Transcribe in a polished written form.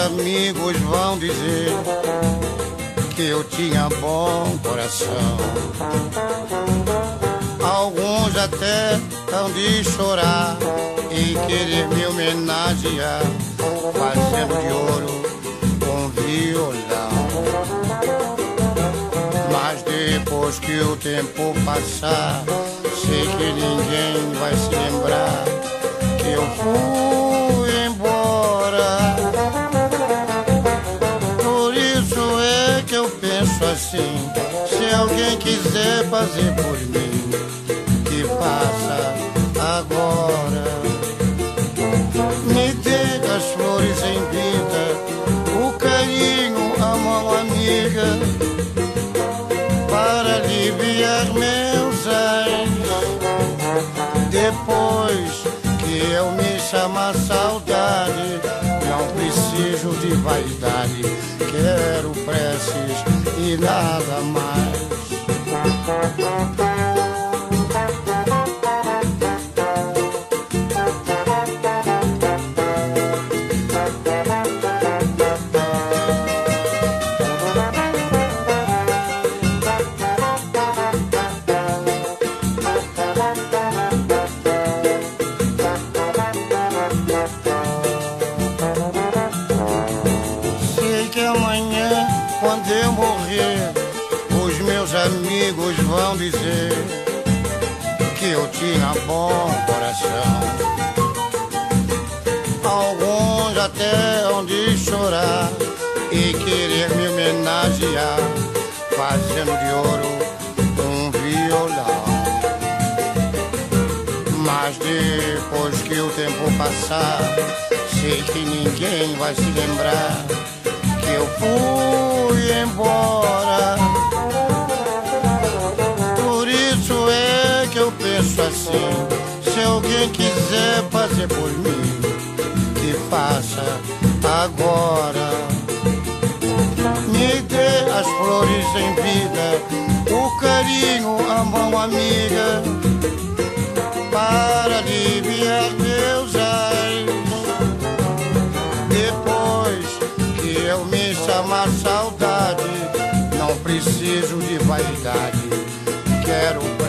amigos vão dizer que eu tinha bom coração. Alguns até hão de chorar e querer me homenagear, fazendo de ouro um violão. Mas depois que o tempo passar, sei que ninguém vai se lembrar que eu fui embora. Por isso é que eu penso assim: se alguém quiser fazer por mim, que faça agora. Me dê as flores em vida, o carinho, a mão amiga, para aliviar meus ais. Depois que eu me chamar saudade, não preciso de vaidade, quero preces e nada mais. Quando eu morrer, os meus amigos vão dizer que eu tinha bom coração. Alguns até hão de chorar e querer me homenagear, fazendo de ouro um violão. Mas depois que o tempo passar, sei que ninguém vai se lembrar que eu fui embora. Por isso é que eu penso assim: se alguém quiser fazer por mim, que faça agora. Me dê as flores em vida, o carinho, a mão amiga, para aliviar meus ais. Depois que eu me chamar saudade, não preciso de vaidade, quero